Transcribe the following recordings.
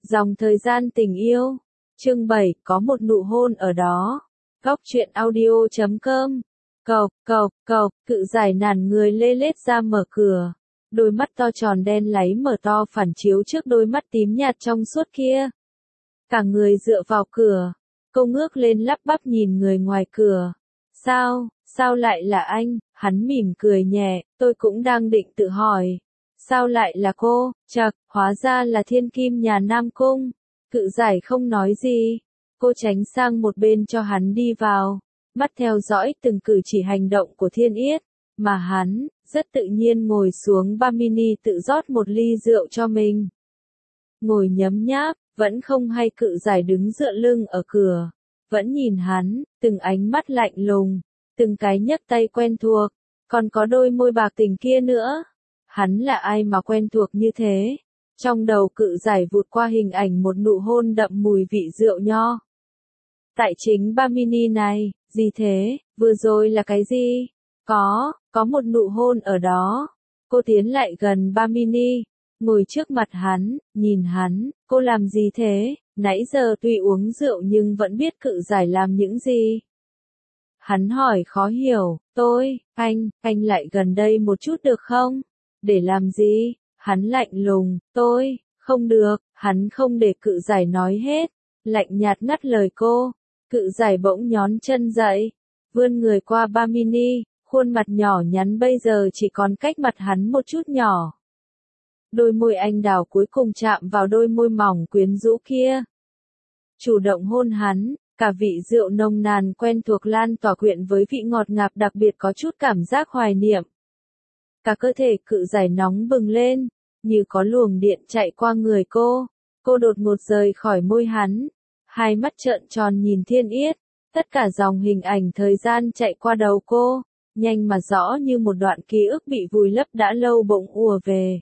Dòng thời gian tình yêu. Chương 7, có một nụ hôn ở đó. Góc truyện audio.com. Cự giải nản người lê lết ra mở cửa. Đôi mắt to tròn đen láy mở to phản chiếu trước đôi mắt tím nhạt trong suốt kia. Cả người dựa vào cửa. Cô ngước lên lắp bắp nhìn người ngoài cửa. Sao lại là anh? Hắn mỉm cười nhẹ, tôi cũng đang định tự hỏi. Sao lại là cô? Chậc, hóa ra là thiên kim nhà Nam Cung. Cự giải không nói gì. Cô tránh sang một bên cho hắn đi vào. Mắt theo dõi từng cử chỉ hành động của Thiên Yết. Mà hắn, rất tự nhiên ngồi xuống ba mini tự rót một ly rượu cho mình. Ngồi nhấm nháp, vẫn không hay cự giải đứng dựa lưng ở cửa. Vẫn nhìn hắn, từng ánh mắt lạnh lùng, từng cái nhấc tay quen thuộc. Còn có đôi môi bạc tình kia nữa. Hắn là ai mà quen thuộc như thế? Trong đầu cự giải vụt qua hình ảnh một nụ hôn đậm mùi vị rượu nho. Tại chính ba mini này, gì thế, vừa rồi là cái gì? Có một nụ hôn ở đó. Cô tiến lại gần ba mini, ngồi trước mặt hắn, nhìn hắn, cô làm gì thế? Nãy giờ tuy uống rượu nhưng vẫn biết cự giải làm những gì. Hắn hỏi khó hiểu, anh lại gần đây một chút được không? Để làm gì? Hắn lạnh lùng, không được, hắn không để cự giải nói hết. Lạnh nhạt ngắt lời cô. Cự giải bỗng nhón chân dậy, vươn người qua ba mini, khuôn mặt nhỏ nhắn bây giờ chỉ còn cách mặt hắn một chút nhỏ. Đôi môi anh đào cuối cùng chạm vào đôi môi mỏng quyến rũ kia. Chủ động hôn hắn, cả vị rượu nồng nàn quen thuộc lan tỏa quyện với vị ngọt ngào đặc biệt có chút cảm giác hoài niệm. Cả cơ thể cự giải nóng bừng lên, như có luồng điện chạy qua người cô. Cô đột ngột rời khỏi môi hắn. Hai mắt trợn tròn nhìn Thiên Yết. Tất cả dòng hình ảnh thời gian chạy qua đầu cô. Nhanh mà rõ như một đoạn ký ức bị vùi lấp đã lâu bỗng ùa về.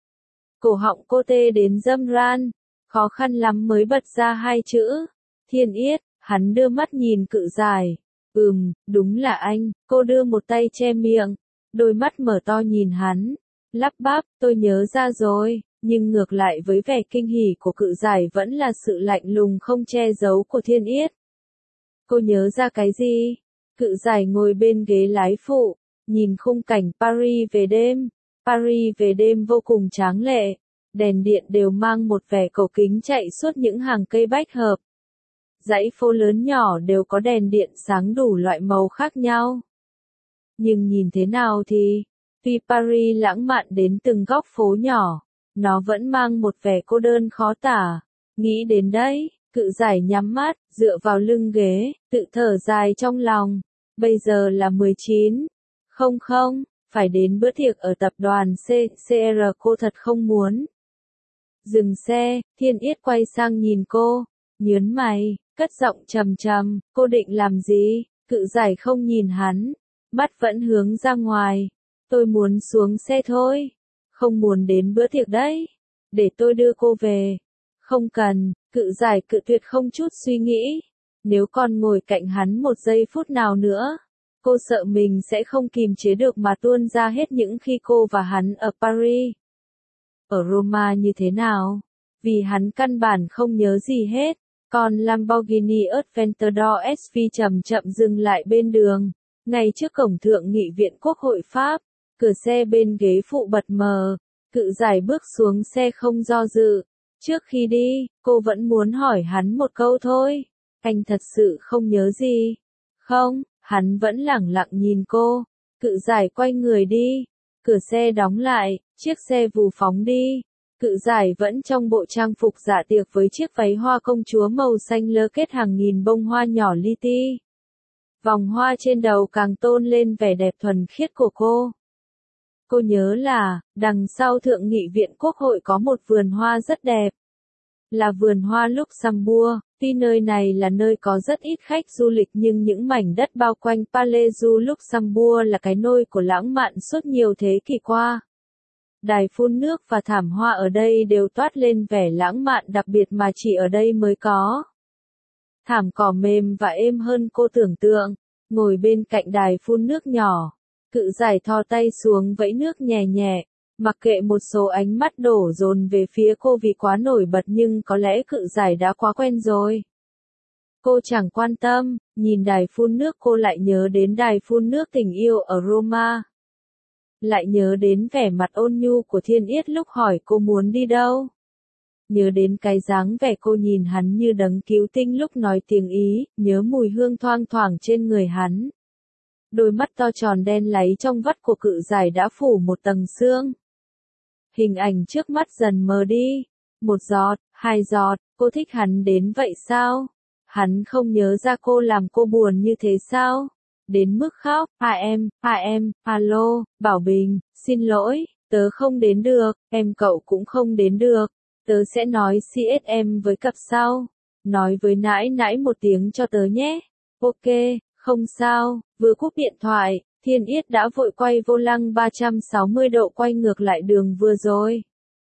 Cổ họng cô tê đến râm ran. Khó khăn lắm mới bật ra hai chữ. Thiên Yết. Hắn đưa mắt nhìn cự giải. Đúng là anh. Cô đưa một tay che miệng. Đôi mắt mở to nhìn hắn. Lắp bắp, tôi nhớ ra rồi. Nhưng ngược lại với vẻ kinh hỉ của cự giải vẫn là sự lạnh lùng không che giấu của Thiên Yết. Cô nhớ ra cái gì? Cự giải ngồi bên ghế lái phụ, nhìn khung cảnh Paris về đêm. Paris về đêm vô cùng tráng lệ. Đèn điện đều mang một vẻ cổ kính chạy suốt những hàng cây bách hợp. Dãy phố lớn nhỏ đều có đèn điện sáng đủ loại màu khác nhau. Nhưng nhìn thế nào thì, tuy Paris lãng mạn đến từng góc phố nhỏ, nó vẫn mang một vẻ cô đơn khó tả. Nghĩ đến đấy, cự giải nhắm mắt, dựa vào lưng ghế, tự thở dài trong lòng. Bây giờ là 19. Không, phải đến bữa tiệc ở tập đoàn CCR cô thật không muốn. Dừng xe, Thiên Yết quay sang nhìn cô, nhớn mày, cất giọng trầm trầm, cô định làm gì? Cự giải không nhìn hắn, mắt vẫn hướng ra ngoài. Tôi muốn xuống xe thôi. Không muốn đến bữa tiệc đấy. Để tôi đưa cô về. Không cần, cự giải cự tuyệt không chút suy nghĩ. Nếu còn ngồi cạnh hắn một giây phút nào nữa, cô sợ mình sẽ không kìm chế được mà tuôn ra hết những khi cô và hắn ở Paris. Ở Roma như thế nào? Vì hắn căn bản không nhớ gì hết. Còn Lamborghini Aventador SV chậm chậm dừng lại bên đường, ngay trước cổng thượng nghị viện Quốc hội Pháp. Cửa xe bên ghế phụ bật mở. Cự giải bước xuống xe không do dự. Trước khi đi, cô vẫn muốn hỏi hắn một câu thôi. Anh thật sự không nhớ gì? Không, hắn vẫn lẳng lặng nhìn cô. Cự giải quay người đi. Cửa xe đóng lại, chiếc xe vù phóng đi. Cự giải vẫn trong bộ trang phục dạ tiệc với chiếc váy hoa công chúa màu xanh lơ kết hàng nghìn bông hoa nhỏ li ti. Vòng hoa trên đầu càng tôn lên vẻ đẹp thuần khiết của cô. Cô nhớ là, đằng sau Thượng nghị viện Quốc hội có một vườn hoa rất đẹp. Là vườn hoa Luxembourg. Tuy nơi này là nơi có rất ít khách du lịch nhưng những mảnh đất bao quanh Palais du Luxembourg là cái nôi của lãng mạn suốt nhiều thế kỷ qua. Đài phun nước và thảm hoa ở đây đều toát lên vẻ lãng mạn đặc biệt mà chỉ ở đây mới có. Thảm cỏ mềm và êm hơn cô tưởng tượng. Ngồi bên cạnh đài phun nước nhỏ. Cự giải thò tay xuống vẫy nước nhẹ nhẹ. Mặc kệ một số ánh mắt đổ dồn về phía cô vì quá nổi bật nhưng có lẽ Cự Giải đã quá quen rồi. Cô chẳng quan tâm, nhìn đài phun nước cô lại nhớ đến đài phun nước tình yêu ở Roma. Lại nhớ đến vẻ mặt ôn nhu của Thiên Yết lúc hỏi cô muốn đi đâu. Nhớ đến cái dáng vẻ cô nhìn hắn như đấng cứu tinh lúc nói tiếng Ý, nhớ mùi hương thoang thoảng trên người hắn. Đôi mắt to tròn đen láy trong vắt của Cự Giải đã phủ một tầng sương. Hình ảnh trước mắt dần mờ đi. Một giọt, hai giọt, cô thích hắn đến vậy sao? Hắn không nhớ ra cô làm cô buồn như thế sao? Đến mức khóc, alo, Bảo Bình, xin lỗi, tớ không đến được, cậu cũng không đến được. Tớ sẽ nói CSM với cặp sau. Nói với nãi nãi một tiếng cho tớ nhé. Ok, không sao, vừa cúp điện thoại, Thiên Yết đã vội quay vô lăng 360 độ quay ngược lại đường vừa rồi.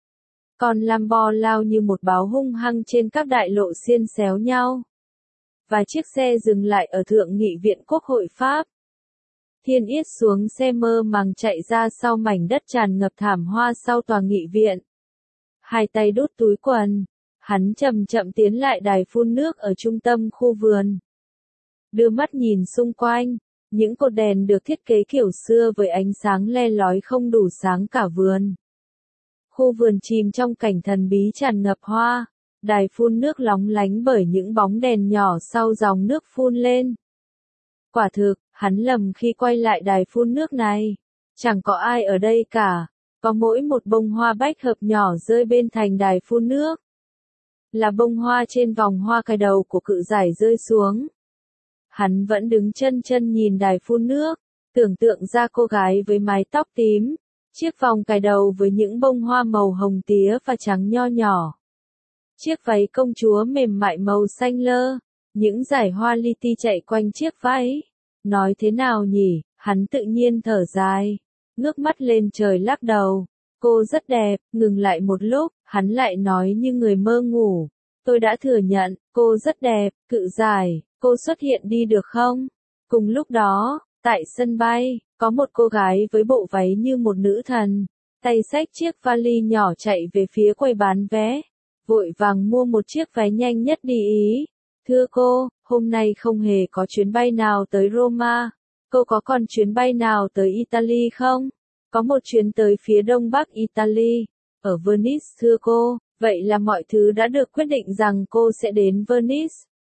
Còn Lambo lao như một báo hung hăng trên các đại lộ xiên xéo nhau. Và chiếc xe dừng lại ở Thượng nghị viện Quốc hội Pháp. Thiên Yết xuống xe mơ màng chạy ra sau mảnh đất tràn ngập thảm hoa sau tòa nghị viện. Hai tay đút túi quần, hắn chậm chậm tiến lại đài phun nước ở trung tâm khu vườn. Đưa mắt nhìn xung quanh, những cột đèn được thiết kế kiểu xưa với ánh sáng le lói không đủ sáng cả vườn. Khu vườn chìm trong cảnh thần bí tràn ngập hoa, đài phun nước lóng lánh bởi những bóng đèn nhỏ sau dòng nước phun lên. Quả thực, hắn lầm khi quay lại đài phun nước này. Chẳng có ai ở đây cả, có mỗi một bông hoa bách hợp nhỏ rơi bên thành đài phun nước. Là bông hoa trên vòng hoa cài đầu của Cự Giải rơi xuống. Hắn vẫn đứng chân chân nhìn đài phun nước, tưởng tượng ra cô gái với mái tóc tím, chiếc vòng cài đầu với những bông hoa màu hồng tía và trắng nho nhỏ. Chiếc váy công chúa mềm mại màu xanh lơ, những dải hoa li ti chạy quanh chiếc váy. Nói thế nào nhỉ, hắn tự nhiên thở dài, ngước mắt lên trời lắc đầu. Cô rất đẹp, ngừng lại một lúc, hắn lại nói như người mơ ngủ. Tôi đã thừa nhận, cô rất đẹp, Cự Giải, cô xuất hiện đi được không? Cùng lúc đó, tại sân bay, có một cô gái với bộ váy như một nữ thần, tay xách chiếc vali nhỏ chạy về phía quầy bán vé, vội vàng mua một chiếc váy nhanh nhất đi Ý. Thưa cô, hôm nay không hề có chuyến bay nào tới Roma. Cô có còn chuyến bay nào tới Italy không? Có một chuyến tới phía đông bắc Italy, ở Venice thưa cô. Vậy là mọi thứ đã được quyết định rằng cô sẽ đến Venice.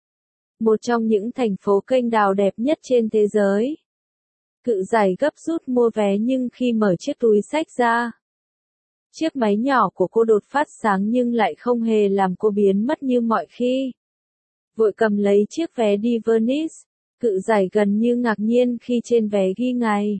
Một trong những thành phố kênh đào đẹp nhất trên thế giới. Cự Giải gấp rút mua vé nhưng khi mở chiếc túi xách ra, chiếc máy nhỏ của cô đột phát sáng nhưng lại không hề làm cô biến mất như mọi khi. Vội cầm lấy chiếc vé đi Venice, Cự Giải gần như ngạc nhiên khi trên vé ghi ngày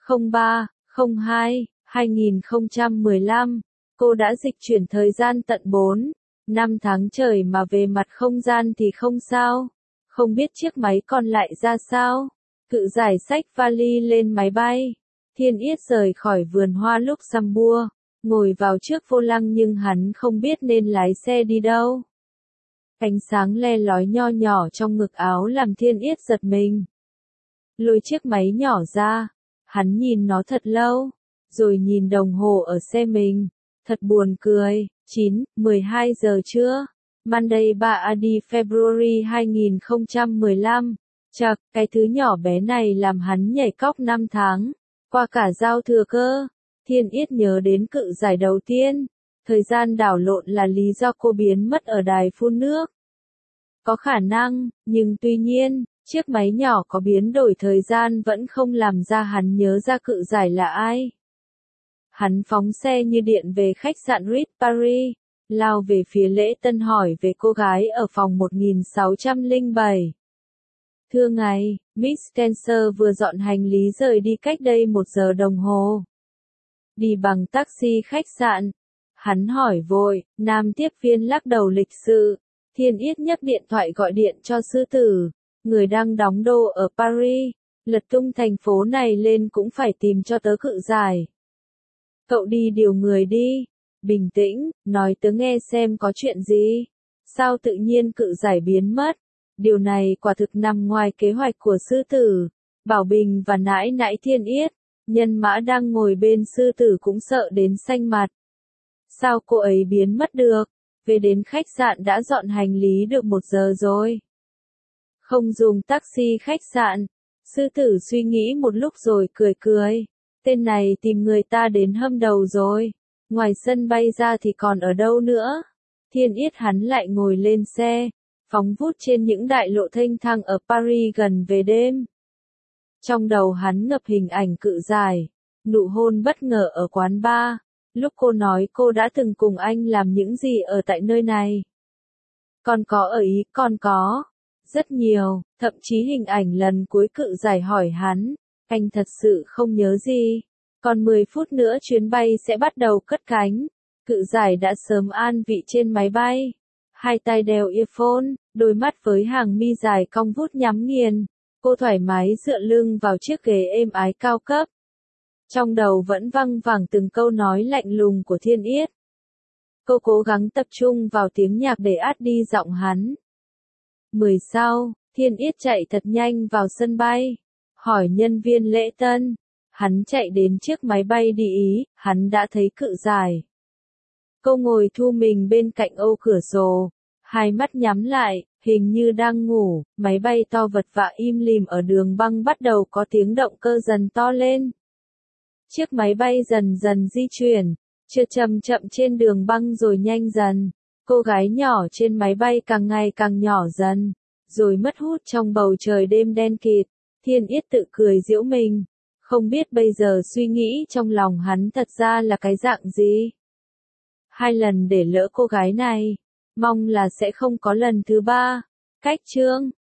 03/02/2015. Cô đã dịch chuyển thời gian tận 4-5 tháng trời mà về mặt không gian thì không sao. Không biết chiếc máy còn lại ra sao. Cự Giải xách vali lên máy bay. Thiên Yết rời khỏi vườn hoa Luxembourg, ngồi vào trước vô lăng nhưng hắn không biết nên lái xe đi đâu. Ánh sáng le lói nho nhỏ trong ngực áo làm Thiên Yết giật mình. Lôi chiếc máy nhỏ ra, hắn nhìn nó thật lâu, rồi nhìn đồng hồ ở xe mình. Thật buồn cười, 9:12 giờ trưa, Monday 3 February 2015. Chậc, cái thứ nhỏ bé này làm hắn nhảy cóc 5 tháng, qua cả giao thừa cơ. Thiên Yết nhớ đến Cự Giải đầu tiên. Thời gian đảo lộn là lý do cô biến mất ở đài phun nước. Có khả năng, nhưng tuy nhiên, chiếc máy nhỏ có biến đổi thời gian vẫn không làm ra hắn nhớ ra Cự Giải là ai. Hắn phóng xe như điện về khách sạn Ritz Paris, lao về phía lễ tân hỏi về cô gái ở phòng 1607. Thưa ngài, Miss Spencer vừa dọn hành lý rời đi cách đây 1 giờ đồng hồ. Đi bằng taxi khách sạn. Hắn hỏi vội, nam tiếp viên lắc đầu lịch sự. Thiên Yết nhấc điện thoại gọi điện cho sư tử, người đang đóng đô ở Paris. Lật tung thành phố này lên cũng phải tìm cho tớ Cự Giải. Cậu đi điều người đi. Bình tĩnh, nói tớ nghe xem có chuyện gì. Sao tự nhiên Cự Giải biến mất? Điều này quả thực nằm ngoài kế hoạch của sư tử, Bảo Bình và nãi nãi Thiên Yết. Nhân Mã đang ngồi bên sư tử cũng sợ đến xanh mặt. Sao cô ấy biến mất được? Về đến khách sạn đã dọn hành lý được 1 giờ rồi. Không dùng taxi khách sạn. Sư tử suy nghĩ một lúc rồi cười cười. Tên này tìm người ta đến hâm đầu rồi. Ngoài sân bay ra thì còn ở đâu nữa? Thiên Yết hắn lại ngồi lên xe, phóng vút trên những đại lộ thênh thang ở Paris gần về đêm. Trong đầu hắn ngập hình ảnh Cự Giải, nụ hôn bất ngờ ở quán bar, lúc cô nói cô đã từng cùng anh làm những gì ở tại nơi này. Còn có ở Ý, còn có rất nhiều, thậm chí hình ảnh lần cuối Cự Giải hỏi hắn, anh thật sự không nhớ gì. Còn 10 phút nữa chuyến bay sẽ bắt đầu cất cánh. Cự Giải đã sớm an vị trên máy bay. Hai tay đeo earphone, đôi mắt với hàng mi dài cong vút nhắm nghiền. Cô thoải mái dựa lưng vào chiếc ghế êm ái cao cấp. Trong đầu vẫn văng vẳng từng câu nói lạnh lùng của Thiên Yết. Cô cố gắng tập trung vào tiếng nhạc để át đi giọng hắn. 10 sau, Thiên Yết chạy thật nhanh vào sân bay. Hỏi nhân viên lễ tân. Hắn chạy đến chiếc máy bay đi Ý, hắn đã thấy Cự Giải. Cô ngồi thu mình bên cạnh ô cửa sổ, hai mắt nhắm lại, hình như đang ngủ, máy bay to vật vã im lìm ở đường băng bắt đầu có tiếng động cơ dần to lên. Chiếc máy bay dần dần di chuyển, trượt chậm chậm trên đường băng rồi nhanh dần. Cô gái nhỏ trên máy bay càng ngày càng nhỏ dần, rồi mất hút trong bầu trời đêm đen kịt. Thiên Yết tự cười giễu mình. Không biết bây giờ suy nghĩ trong lòng hắn thật ra là cái dạng gì. 2 lần để lỡ cô gái này, mong là sẽ không có lần thứ 3. Cách chương